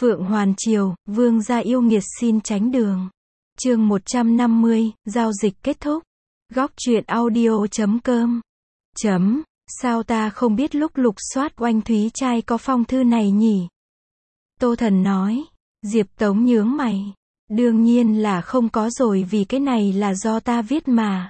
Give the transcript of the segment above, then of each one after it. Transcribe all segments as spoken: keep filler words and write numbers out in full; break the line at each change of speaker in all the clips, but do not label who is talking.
Phượng Hoàn Triều, vương gia yêu nghiệt xin tránh đường. Chương một trăm năm mươi, giao dịch kết thúc. Góc truyện audio chấm com. Chấm, sao ta không biết lúc lục soát oanh Thúy trai có phong thư này nhỉ? Tô Thần nói. Diệp Tống nhướng mày. Đương nhiên là không có rồi, vì cái này là do ta viết mà.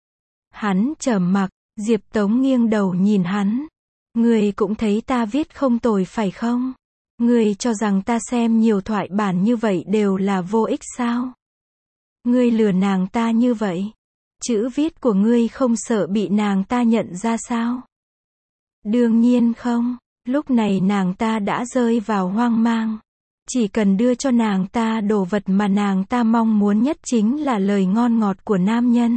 Hắn trầm mặc. Diệp Tống nghiêng đầu nhìn hắn. Ngươi cũng thấy ta viết không tồi phải không? Ngươi cho rằng ta xem nhiều thoại bản như vậy đều là vô ích sao? Ngươi lừa nàng ta như vậy. Chữ viết của ngươi không sợ bị nàng ta nhận ra sao? Đương nhiên không. Lúc này nàng ta đã rơi vào hoang mang. Chỉ cần đưa cho nàng ta đồ vật mà nàng ta mong muốn nhất chính là lời ngon ngọt của nam nhân.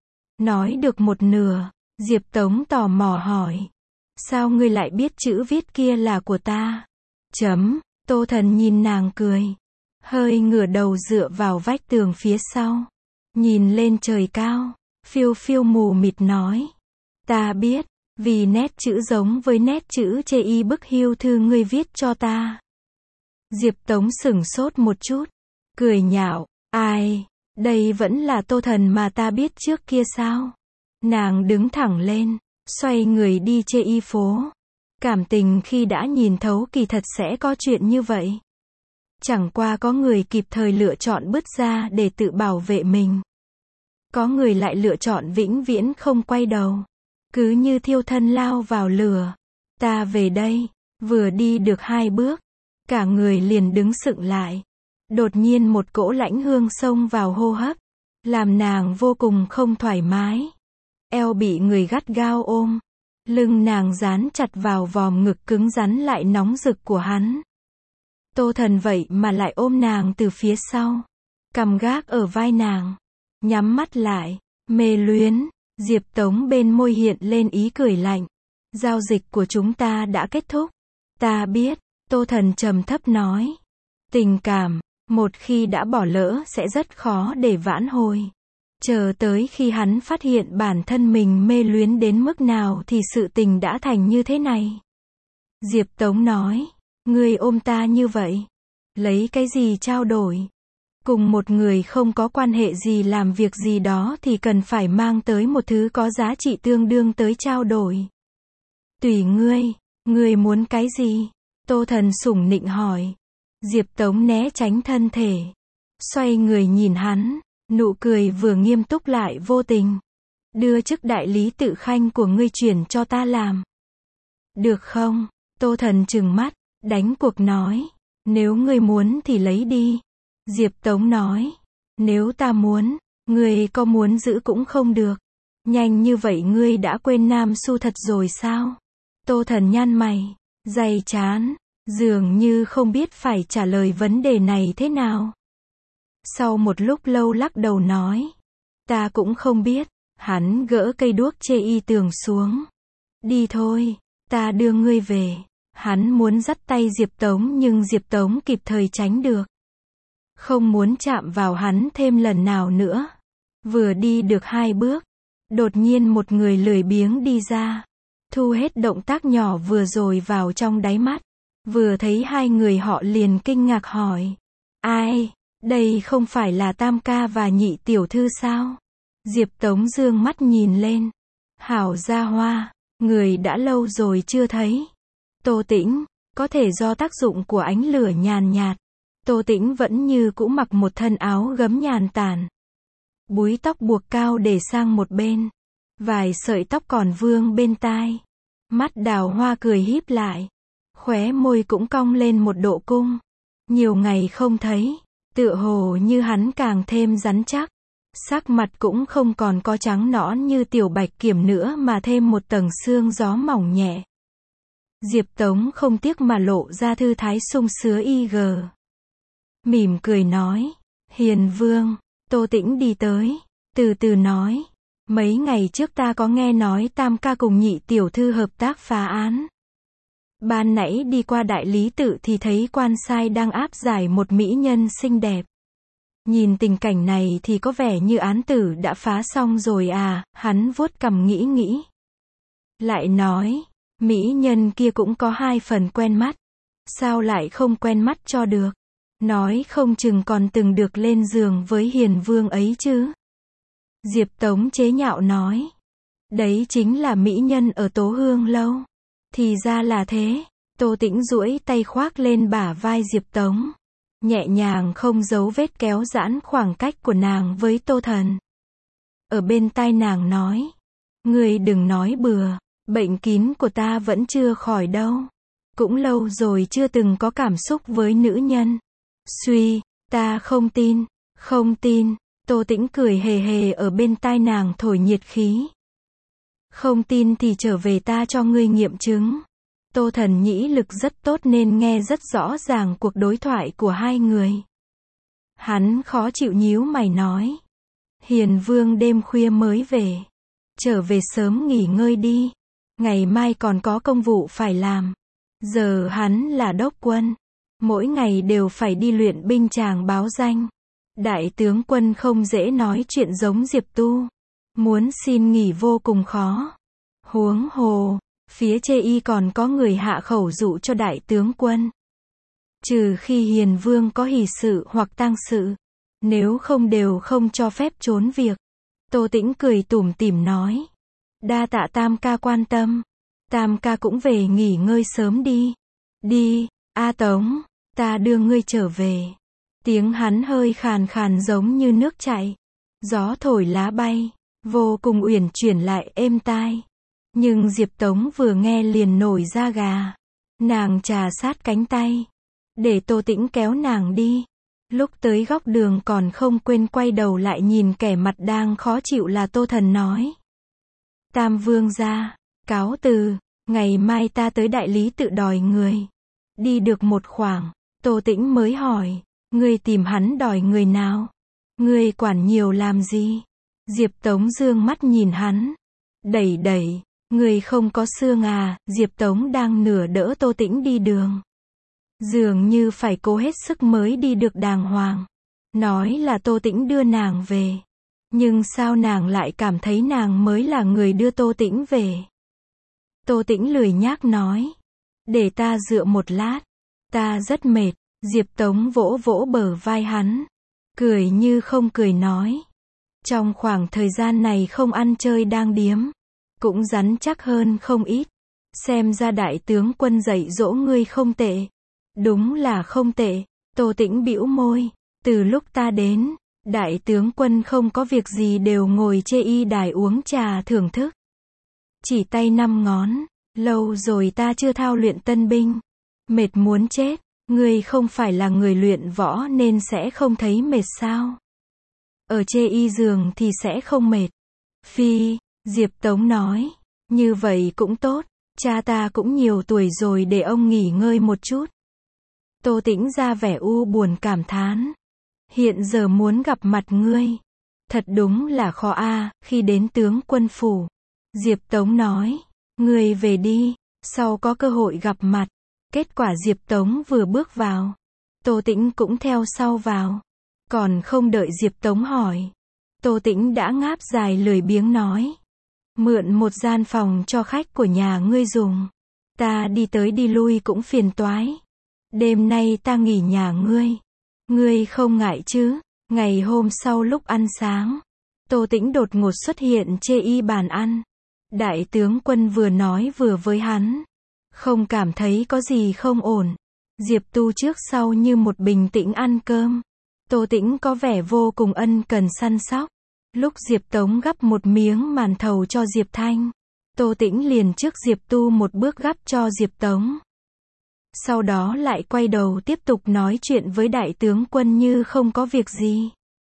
Nói được một nửa, Diệp Tống tò mò hỏi. Sao ngươi lại biết chữ viết kia là của ta? Chấm, Tô Thần nhìn nàng cười. Hơi ngửa đầu dựa vào vách tường phía sau. Nhìn lên trời cao. Phiêu phiêu mù mịt nói. Ta biết, vì nét chữ giống với nét chữ chê y bức hưu thư ngươi viết cho ta. Diệp Tống sửng sốt một chút. Cười nhạo, ai, đây vẫn là Tô Thần mà ta biết trước kia sao? Nàng đứng thẳng lên, xoay người đi chê y phố. Cảm tình khi đã nhìn thấu kỳ thật sẽ có chuyện như vậy. Chẳng qua có người kịp thời lựa chọn bứt ra để tự bảo vệ mình. Có người lại lựa chọn vĩnh viễn không quay đầu. Cứ như thiêu thân lao vào lửa. Ta về đây, vừa đi được hai bước. Cả người liền đứng sững lại. Đột nhiên một cỗ lãnh hương xông vào hô hấp. Làm nàng vô cùng không thoải mái. Eo bị người gắt gao ôm. Lưng nàng dán chặt vào vòm ngực cứng rắn lại nóng rực của hắn. Tô Thần vậy mà lại ôm nàng từ phía sau. Cầm gác ở vai nàng. Nhắm mắt lại. Mê luyến. Diệp Tống bên môi hiện lên ý cười lạnh. Giao dịch của chúng ta đã kết thúc. Ta biết. Tô Thần trầm thấp nói. Tình cảm, một khi đã bỏ lỡ sẽ rất khó để vãn hồi. Chờ tới khi hắn phát hiện bản thân mình mê luyến đến mức nào thì sự tình đã thành như thế này. Diệp Tống nói. Ngươi ôm ta như vậy. Lấy cái gì trao đổi? Cùng một người không có quan hệ gì làm việc gì đó thì cần phải mang tới một thứ có giá trị tương đương tới trao đổi. Tùy ngươi, ngươi muốn cái gì? Tô Thần sủng nịnh hỏi. Diệp Tống né tránh thân thể. Xoay người nhìn hắn, nụ cười vừa nghiêm túc lại vô tình. Đưa chức đại lý tự khanh của ngươi chuyển cho ta làm. Được không? Tô Thần trừng mắt, đánh cuộc nói. Nếu ngươi muốn thì lấy đi. Diệp Tống nói. Nếu ta muốn, ngươi có muốn giữ cũng không được. Nhanh như vậy ngươi đã quên Nam Xu thật rồi sao? Tô Thần nhăn mày, day chán, dường như không biết phải trả lời vấn đề này thế nào. Sau một lúc lâu lắc đầu nói. Ta cũng không biết. Hắn gỡ cây đuốc chê y tường xuống. Đi thôi, ta đưa ngươi về. Hắn muốn dắt tay Diệp Tống nhưng Diệp Tống kịp thời tránh được. Không muốn chạm vào hắn thêm lần nào nữa. Vừa đi được hai bước. Đột nhiên một người lười biếng đi ra. Thu hết động tác nhỏ vừa rồi vào trong đáy mắt. Vừa thấy hai người họ liền kinh ngạc hỏi. Ai, đây không phải là Tam ca và Nhị tiểu thư sao? Diệp Tống dương mắt nhìn lên. Hảo gia hoa, người đã lâu rồi chưa thấy. Tô Tĩnh, có thể do tác dụng của ánh lửa nhàn nhạt. Tô Tĩnh vẫn như cũ mặc một thân áo gấm nhàn tản. Búi tóc buộc cao để sang một bên. Vài sợi tóc còn vương bên tai. Mắt đào hoa cười híp lại. Khóe môi cũng cong lên một độ cung. Nhiều ngày không thấy, tựa hồ như hắn càng thêm rắn chắc. Sắc mặt cũng không còn có trắng nõn như tiểu bạch kiểm nữa mà thêm một tầng sương gió mỏng nhẹ. Diệp Tống không tiếc mà lộ ra thư thái sung sứa y gờ. Mỉm cười nói. Hiền vương. Tô Tĩnh đi tới. Từ từ nói. Mấy ngày trước ta có nghe nói Tam ca cùng Nhị tiểu thư hợp tác phá án. Ban nãy đi qua đại lý tự thì thấy quan sai đang áp giải một mỹ nhân xinh đẹp. Nhìn tình cảnh này thì có vẻ như án tử đã phá xong rồi à, hắn vuốt cằm nghĩ nghĩ. Lại nói, mỹ nhân kia cũng có hai phần quen mắt. Sao lại không quen mắt cho được? Nói không chừng còn từng được lên giường với hiền vương ấy chứ. Diệp Tống chế nhạo nói. Đấy chính là mỹ nhân ở Tố Hương lâu. Thì ra là thế. Tô Tĩnh duỗi tay khoác lên bả vai Diệp Tống. Nhẹ nhàng không giấu vết kéo giãn khoảng cách của nàng với Tô Thần. Ở bên tai nàng nói. Ngươi đừng nói bừa. Bệnh kín của ta vẫn chưa khỏi đâu. Cũng lâu rồi chưa từng có cảm xúc với nữ nhân. Suy, ta không tin, không tin. Tô Tĩnh cười hề hề ở bên tai nàng thổi nhiệt khí. Không tin thì trở về ta cho ngươi nghiệm chứng. Tô Thần nhĩ lực rất tốt nên nghe rất rõ ràng cuộc đối thoại của hai người. Hắn khó chịu nhíu mày nói. Hiền vương đêm khuya mới về. Trở về sớm nghỉ ngơi đi. Ngày mai còn có công vụ phải làm. Giờ hắn là đốc quân. Mỗi ngày đều phải đi luyện binh tràng báo danh. Đại tướng quân không dễ nói chuyện giống Diệp Tu. Muốn xin nghỉ vô cùng khó. Huống hồ, phía chê y còn có người hạ khẩu dụ cho đại tướng quân. Trừ khi hiền vương có hỷ sự hoặc tang sự. Nếu không đều không cho phép trốn việc. Tô Tĩnh cười tủm tỉm nói. Đa tạ Tam ca quan tâm. Tam ca cũng về nghỉ ngơi sớm đi. Đi, A Tống, ta đưa ngươi trở về. Tiếng hắn hơi khàn khàn giống như nước chảy. Gió thổi lá bay, vô cùng uyển chuyển lại êm tai. Nhưng Diệp Tống vừa nghe liền nổi da gà. Nàng trà sát cánh tay. Để Tô Tĩnh kéo nàng đi. Lúc tới góc đường còn không quên quay đầu lại nhìn kẻ mặt đang khó chịu là Tô Thần nói. Tam vương gia, cáo từ, ngày mai ta tới đại lý tự đòi người. Đi được một khoảng, Tô Tĩnh mới hỏi, ngươi tìm hắn đòi người nào? Ngươi quản nhiều làm gì? Diệp Tống dương mắt nhìn hắn. Đẩy đẩy, ngươi không có xương à? Diệp Tống đang nửa đỡ Tô Tĩnh đi đường. Dường như phải cố hết sức mới đi được đàng hoàng. Nói là Tô Tĩnh đưa nàng về. Nhưng sao nàng lại cảm thấy nàng mới là người đưa Tô Tĩnh về? Tô Tĩnh lười nhác nói. Để ta dựa một lát. Ta rất mệt. Diệp Tống vỗ vỗ bờ vai hắn. Cười như không cười nói. Trong khoảng thời gian này không ăn chơi đang điếm. Cũng rắn chắc hơn không ít. Xem ra đại tướng quân dạy dỗ ngươi không tệ. Đúng là không tệ. Tô Tĩnh bĩu môi. Từ lúc ta đến, đại tướng quân không có việc gì đều ngồi chê y đài uống trà thưởng thức. Chỉ tay năm ngón. Lâu rồi ta chưa thao luyện tân binh. Mệt muốn chết. Ngươi không phải là người luyện võ nên sẽ không thấy mệt sao? Ở chê y giường thì sẽ không mệt. Phi, Diệp Tống nói. Như vậy cũng tốt. Cha ta cũng nhiều tuổi rồi để ông nghỉ ngơi một chút. Tô Tĩnh ra vẻ u buồn cảm thán. Hiện giờ muốn gặp mặt ngươi. Thật đúng là khó a. À, khi đến tướng quân phủ. Diệp Tống nói. Ngươi về đi. Sau có cơ hội gặp mặt. Kết quả Diệp Tống vừa bước vào. Tô Tĩnh cũng theo sau vào. Còn không đợi Diệp Tống hỏi. Tô Tĩnh đã ngáp dài lười biếng nói. Mượn một gian phòng cho khách của nhà ngươi dùng. Ta đi tới đi lui cũng phiền toái. Đêm nay ta nghỉ nhà ngươi. Ngươi không ngại chứ? Ngày hôm sau lúc ăn sáng. Tô Tĩnh đột ngột xuất hiện chê y bàn ăn. Đại tướng quân vừa nói vừa với hắn. Không cảm thấy có gì không ổn. Diệp Tu trước sau như một bình tĩnh ăn cơm. Tô Tĩnh có vẻ vô cùng ân cần săn sóc. Lúc Diệp Tống gắp một miếng màn thầu cho Diệp Thanh. Tô Tĩnh liền trước Diệp Tu một bước gắp cho Diệp Tống. Sau đó lại quay đầu tiếp tục nói chuyện với đại tướng quân như không có việc gì.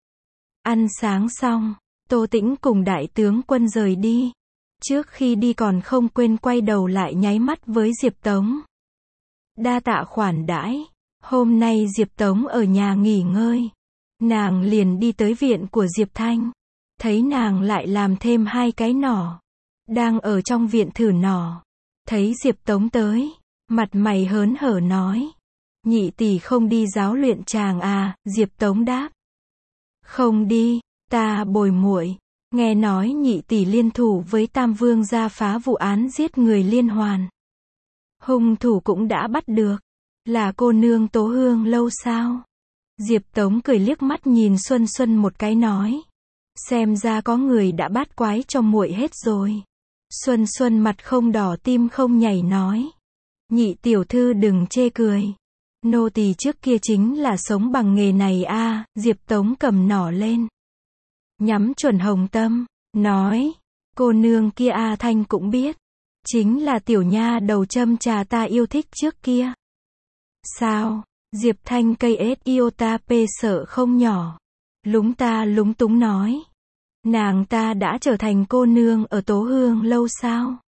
Ăn sáng xong, Tô Tĩnh cùng đại tướng quân rời đi. Trước khi đi còn không quên quay đầu lại nháy mắt với Diệp Tống. Đa tạ khoản đãi. Hôm nay Diệp Tống ở nhà nghỉ ngơi. Nàng liền đi tới viện của Diệp Thanh. Thấy nàng lại làm thêm hai cái nỏ. Đang ở trong viện thử nỏ. Thấy Diệp Tống tới. Mặt mày hớn hở nói. Nhị tỷ không đi giáo luyện chàng à? Diệp Tống đáp. Không đi, ta bồi muội. Nghe nói nhị tỷ liên thủ với Tam Vương gia phá vụ án giết người liên hoàn. Hung thủ cũng đã bắt được. Là cô nương Tố Hương lâu sao? Diệp Tống cười liếc mắt nhìn Xuân Xuân một cái nói. Xem ra có người đã bát quái cho muội hết rồi. Xuân Xuân mặt không đỏ tim không nhảy nói. Nhị tiểu thư đừng chê cười. Nô tỳ trước kia chính là sống bằng nghề này a. Diệp Tống cầm nỏ lên. Nhắm chuẩn Hồng Tâm, nói. Cô nương kia A Thanh cũng biết. Chính là tiểu nha đầu châm trà ta yêu thích trước kia. Sao? Diệp Thanh cây ết iota p sợ không nhỏ. Lúng ta lúng túng nói. Nàng ta đã trở thành cô nương ở Tố Hương lâu sao?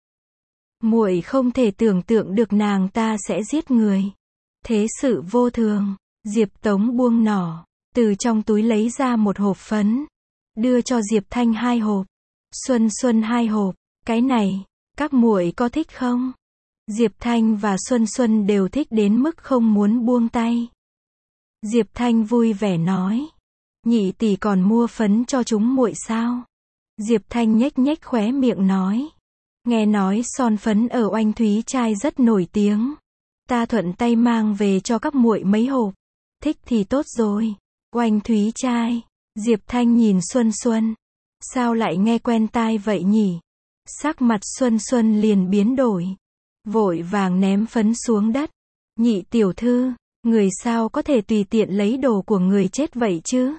Muội không thể tưởng tượng được nàng ta sẽ giết người. Thế sự vô thường. Diệp Tống buông nỏ, từ trong túi lấy ra một hộp phấn, đưa cho Diệp Thanh hai hộp, Xuân Xuân hai hộp. Cái này, các muội có thích không? Diệp Thanh và Xuân Xuân đều thích đến mức không muốn buông tay. Diệp Thanh vui vẻ nói. Nhị tỷ còn mua phấn cho chúng muội sao? Diệp Thanh nhếch nhếch khóe miệng nói. Nghe nói son phấn ở Oanh Thúy Trai rất nổi tiếng. Ta thuận tay mang về cho các muội mấy hộp. Thích thì tốt rồi. Oanh Thúy Trai. Diệp Thanh nhìn Xuân Xuân. Sao lại nghe quen tai vậy nhỉ? Sắc mặt Xuân Xuân liền biến đổi. Vội vàng ném phấn xuống đất. Nhị tiểu thư, người sao có thể tùy tiện lấy đồ của người chết vậy chứ?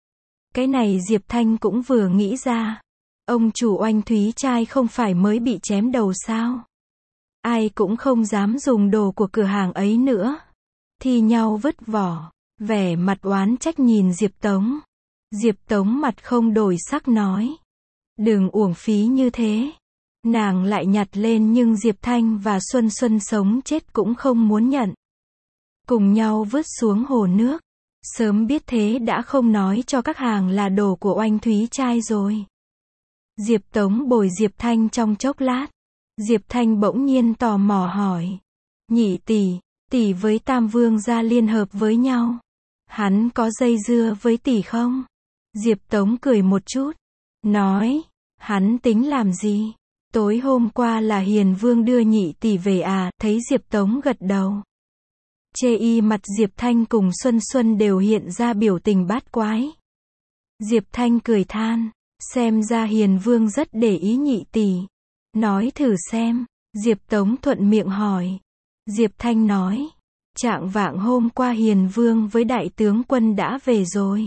Cái này Diệp Thanh cũng vừa nghĩ ra. Ông chủ Oanh Thúy Trai không phải mới bị chém đầu sao? Ai cũng không dám dùng đồ của cửa hàng ấy nữa. Thi nhau vứt vỏ. Vẻ mặt oán trách nhìn Diệp Tống. Diệp Tống mặt không đổi sắc nói. Đừng uổng phí như thế. Nàng lại nhặt lên nhưng Diệp Thanh và Xuân Xuân sống chết cũng không muốn nhận. Cùng nhau vứt xuống hồ nước. Sớm biết thế đã không nói cho các hàng là đồ của Oanh Thúy Trai rồi. Diệp Tống bồi Diệp Thanh trong chốc lát. Diệp Thanh bỗng nhiên tò mò hỏi. Nhị tỷ, tỷ với Tam Vương gia liên hợp với nhau. Hắn có dây dưa với tỷ không? Diệp Tống cười một chút. Nói, hắn tính làm gì? Tối hôm qua là Hiền Vương đưa nhị tỷ về à? Thấy Diệp Tống gật đầu. Chê y mặt Diệp Thanh cùng Xuân Xuân đều hiện ra biểu tình bát quái. Diệp Thanh cười than. Xem ra Hiền Vương rất để ý nhị tỷ. Nói thử xem. Diệp Tống thuận miệng hỏi. Diệp Thanh nói. Trạng vạng hôm qua Hiền Vương với đại tướng quân đã về rồi.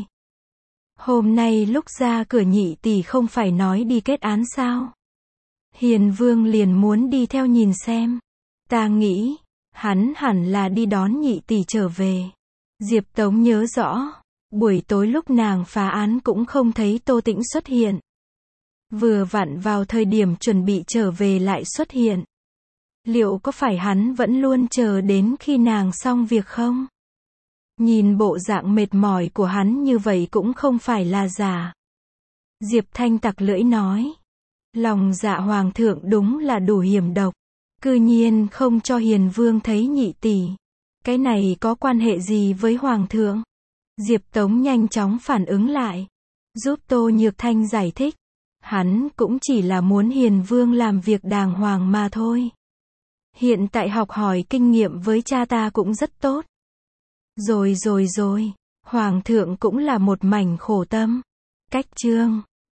Hôm nay lúc ra cửa nhị tỷ không phải nói đi kết án sao? Hiền Vương liền muốn đi theo nhìn xem. Ta nghĩ, hắn hẳn là đi đón nhị tỷ trở về. Diệp Tống nhớ rõ, buổi tối lúc nàng phá án cũng không thấy Tô Tĩnh xuất hiện. Vừa vặn vào thời điểm chuẩn bị trở về lại xuất hiện. Liệu có phải hắn vẫn luôn chờ đến khi nàng xong việc không? Nhìn bộ dạng mệt mỏi của hắn như vậy cũng không phải là giả. Diệp Thanh tặc lưỡi nói. Lòng dạ hoàng thượng đúng là đủ hiểm độc. Cư nhiên không cho Hiền Vương thấy nhị tỷ. Cái này có quan hệ gì với hoàng thượng? Diệp Tống nhanh chóng phản ứng lại. Giúp Tô Nhược Thanh giải thích. Hắn cũng chỉ là muốn Hiền Vương làm việc đàng hoàng mà thôi. Hiện tại học hỏi kinh nghiệm với cha ta cũng rất tốt. Rồi rồi rồi, Hoàng thượng cũng là một mảnh khổ tâm. Cách chương